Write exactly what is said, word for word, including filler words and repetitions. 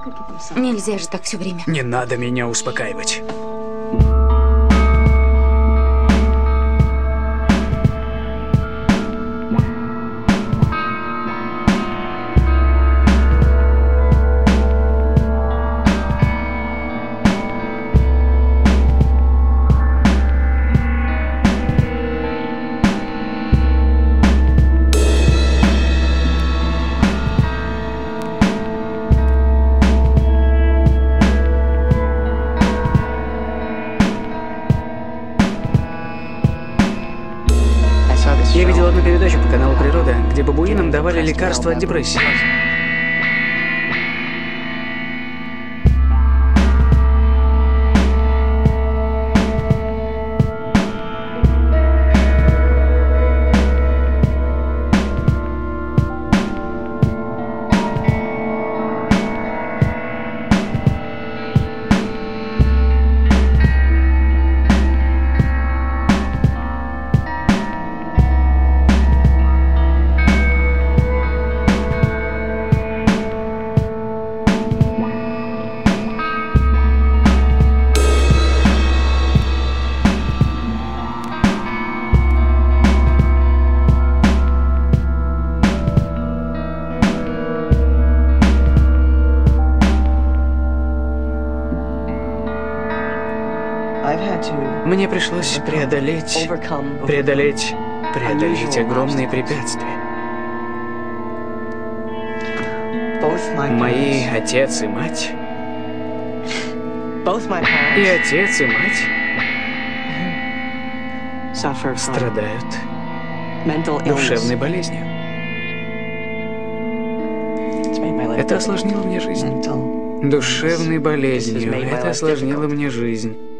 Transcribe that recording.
Нельзя же так все время. Не надо меня успокаивать. Я видел одну передачу по каналу «Природа», где бабуинам давали лекарства от депрессии. Мне пришлось преодолеть, преодолеть, преодолеть огромные препятствия. Мои отец и мать, и отец и мать страдают душевной болезнью. Это осложнило мне жизнь. Душевной болезнью. Это осложнило мне жизнь.